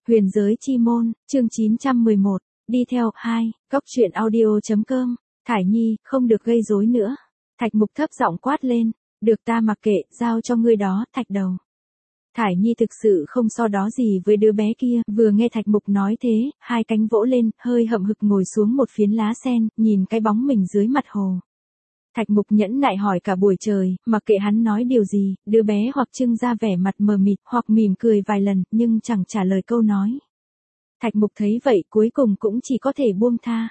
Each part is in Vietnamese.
Huyền giới chi môn, chương 911, đi theo, 2, cóc truyện audio.com, Thải Nhi, không được gây rối nữa. Thạch Mục thấp giọng quát lên, được ta mặc kệ, giao cho ngươi đó, Thạch Đầu. Thải Nhi thực sự không so đó gì với đứa bé kia, vừa nghe Thạch Mục nói thế, hai cánh vỗ lên, hơi hậm hực ngồi xuống một phiến lá sen, nhìn cái bóng mình dưới mặt hồ. Thạch Mục nhẫn nại hỏi cả buổi trời, mặc kệ hắn nói điều gì, đứa bé hoặc trưng ra vẻ mặt mờ mịt, hoặc mỉm cười vài lần, nhưng chẳng trả lời câu nói. Thạch Mục thấy vậy cuối cùng cũng chỉ có thể buông tha.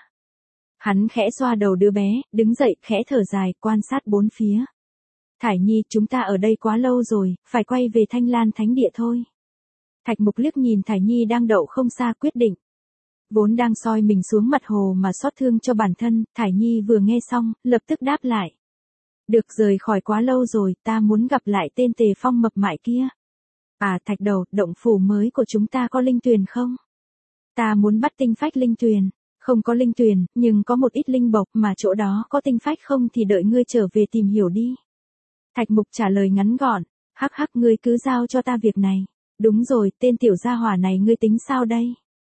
Hắn khẽ xoa đầu đứa bé, đứng dậy, khẽ thở dài, quan sát bốn phía. Thải Nhi, chúng ta ở đây quá lâu rồi, phải quay về Thanh Lan Thánh Địa thôi. Thạch Mục liếc nhìn Thải Nhi đang đậu không xa quyết định. Vốn đang soi mình xuống mặt hồ mà xót thương cho bản thân, Thải Nhi vừa nghe xong, lập tức đáp lại. Được, rời khỏi quá lâu rồi, ta muốn gặp lại tên Tề Phong mập mại kia. À, Thạch Đầu, động phủ mới của chúng ta có linh tuyền không? Ta muốn bắt tinh phách linh tuyền. Không có linh tuyền, nhưng có một ít linh bộc, mà chỗ đó có tinh phách không thì đợi ngươi trở về tìm hiểu đi. Thạch Mục trả lời ngắn gọn, hắc hắc, ngươi cứ giao cho ta việc này. Đúng rồi, tên tiểu gia hỏa này ngươi tính sao đây?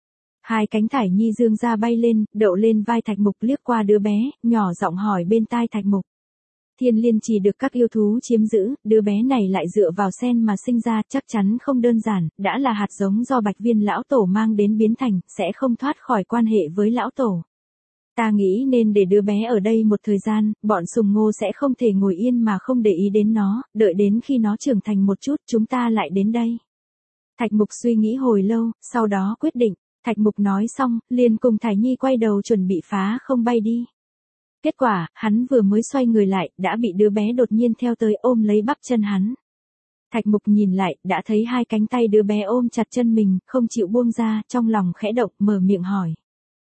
Hai cánh Thải Nhi dương ra bay lên, đậu lên vai Thạch Mục, liếc qua đứa bé, nhỏ giọng hỏi bên tai Thạch Mục. Thiên Liên chỉ được các yêu thú chiếm giữ, đứa bé này lại dựa vào sen mà sinh ra, chắc chắn không đơn giản, đã là hạt giống do Bạch Viên lão tổ mang đến biến thành, sẽ không thoát khỏi quan hệ với lão tổ. Ta nghĩ nên để đứa bé ở đây một thời gian, bọn Sùng Ngô sẽ không thể ngồi yên mà không để ý đến nó, đợi đến khi nó trưởng thành một chút chúng ta lại đến đây. Thạch Mục suy nghĩ hồi lâu, sau đó quyết định. Thạch Mục nói xong, liền cùng Thải Nhi quay đầu chuẩn bị phá không bay đi. Kết quả, hắn vừa mới xoay người lại, đã bị đứa bé đột nhiên theo tới ôm lấy bắp chân hắn. Thạch Mục nhìn lại, đã thấy hai cánh tay đứa bé ôm chặt chân mình, không chịu buông ra, trong lòng khẽ động, mở miệng hỏi.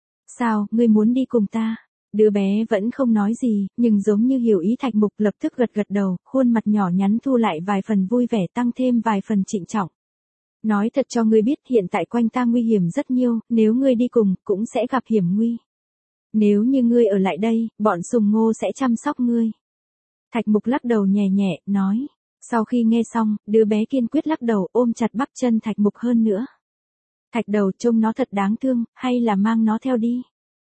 Sao, ngươi muốn đi cùng ta? Đứa bé vẫn không nói gì, nhưng giống như hiểu ý Thạch Mục, lập tức gật gật đầu, khuôn mặt nhỏ nhắn thu lại vài phần vui vẻ, tăng thêm vài phần trịnh trọng. Nói thật cho ngươi biết, hiện tại quanh ta nguy hiểm rất nhiều, nếu ngươi đi cùng, cũng sẽ gặp hiểm nguy. Nếu như ngươi ở lại đây, bọn Sùng Ngô sẽ chăm sóc ngươi. Thạch Mục lắc đầu nhẹ nhẹ, nói. Sau khi nghe xong, đứa bé kiên quyết lắc đầu, ôm chặt bắp chân Thạch Mục hơn nữa. Thạch Đầu, trông nó thật đáng thương, hay là mang nó theo đi.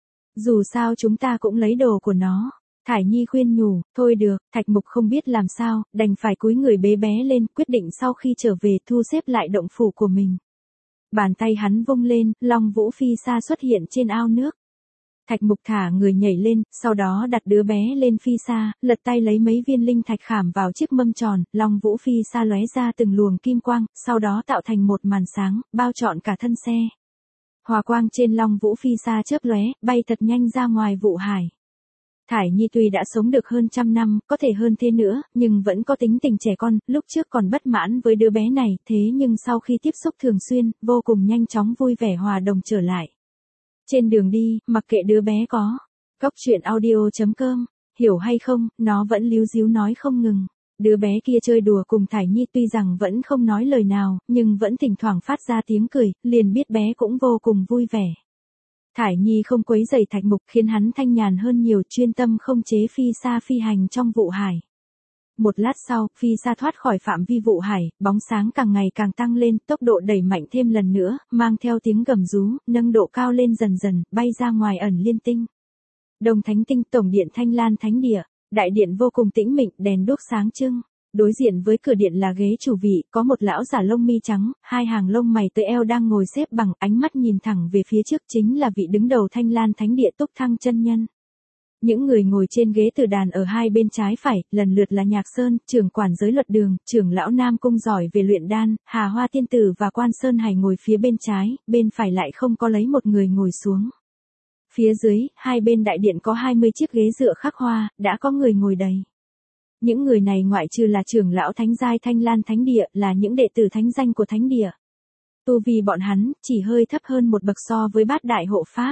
Dù sao chúng ta cũng lấy đồ của nó. Thải Nhi khuyên nhủ, thôi được, Thạch Mục không biết làm sao, đành phải cúi người bế bé lên, quyết định sau khi trở về thu xếp lại động phủ của mình. Bàn tay hắn vung lên, Long Vũ Phi Sa xuất hiện trên ao nước. Thạch Mục thả người nhảy lên, sau đó đặt đứa bé lên phi sa, lật tay lấy mấy viên linh thạch khảm vào chiếc mâm tròn, Long Vũ Phi Sa lóe ra từng luồng kim quang, sau đó tạo thành một màn sáng, bao trọn cả thân xe. Hòa quang trên Long Vũ Phi Sa chớp lóe, bay thật nhanh ra ngoài vụ hải. Thải Nhi tuy đã sống được hơn 100 năm, có thể hơn thế nữa, nhưng vẫn có tính tình trẻ con, lúc trước còn bất mãn với đứa bé này, thế nhưng sau khi tiếp xúc thường xuyên, vô cùng nhanh chóng vui vẻ hòa đồng trở lại. Trên đường đi, mặc kệ đứa bé có, cóc truyện audio.com, hiểu hay không, nó vẫn líu díu nói không ngừng. Đứa bé kia chơi đùa cùng Thải Nhi tuy rằng vẫn không nói lời nào, nhưng vẫn thỉnh thoảng phát ra tiếng cười, liền biết bé cũng vô cùng vui vẻ. Thải Nhi không quấy rầy Thạch Mục khiến hắn thanh nhàn hơn nhiều, chuyên tâm không chế phi sa phi hành trong vụ hải. Một lát sau, phi sa thoát khỏi phạm vi vụ hải, bóng sáng càng ngày càng tăng lên, tốc độ đẩy mạnh thêm lần nữa, mang theo tiếng gầm rú, nâng độ cao lên dần dần, bay ra ngoài ẩn liên tinh. Đông Thánh Tinh, tổng điện Thanh Lan Thánh Địa, đại điện vô cùng tĩnh mịch, đèn đuốc sáng trưng. Đối diện với cửa điện là ghế chủ vị, có một lão giả lông mi trắng, hai hàng lông mày tới eo đang ngồi xếp bằng, ánh mắt nhìn thẳng về phía trước, chính là vị đứng đầu Thanh Lan Thánh Địa Túc Thăng chân nhân. Những người ngồi trên ghế từ đàn ở hai bên trái phải, lần lượt là Nhạc Sơn, trưởng quản giới luật đường, trưởng lão Nam Cung giỏi về luyện đan, Hà Hoa Tiên Tử và Quan Sơn Hải ngồi phía bên trái, bên phải lại không có lấy một người ngồi xuống. Phía dưới, hai bên đại điện có 20 chiếc ghế dựa khắc hoa, đã có người ngồi đầy. Những người này ngoại trừ là trưởng lão thánh giai Thanh Lan Thánh Địa, là những đệ tử thánh danh của Thánh Địa. Tu vi bọn hắn, chỉ hơi thấp hơn một bậc so với bát đại hộ pháp.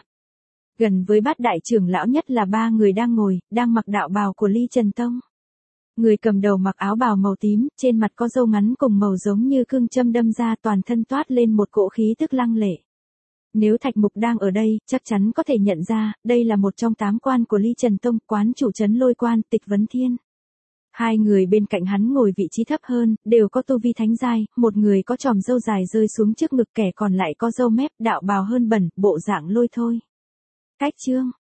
Gần với bát đại trưởng lão nhất là ba người đang ngồi, đang mặc đạo bào của Ly Trần Tông. Người cầm đầu mặc áo bào màu tím, trên mặt có râu ngắn cùng màu giống như cương châm đâm ra, toàn thân toát lên một cỗ khí tức lăng lệ. Nếu Thạch Mục đang ở đây, chắc chắn có thể nhận ra, đây là một trong 8 quan của Ly Trần Tông, quán chủ trấn Lôi Quan, Tịch Vấn Thiên. Hai người bên cạnh hắn ngồi vị trí thấp hơn, đều có tu vi thánh giai, một người có tròm râu dài rơi xuống trước ngực, kẻ còn lại có râu mép, đạo bào hơn bẩn, bộ dạng lôi thôi. Cách chương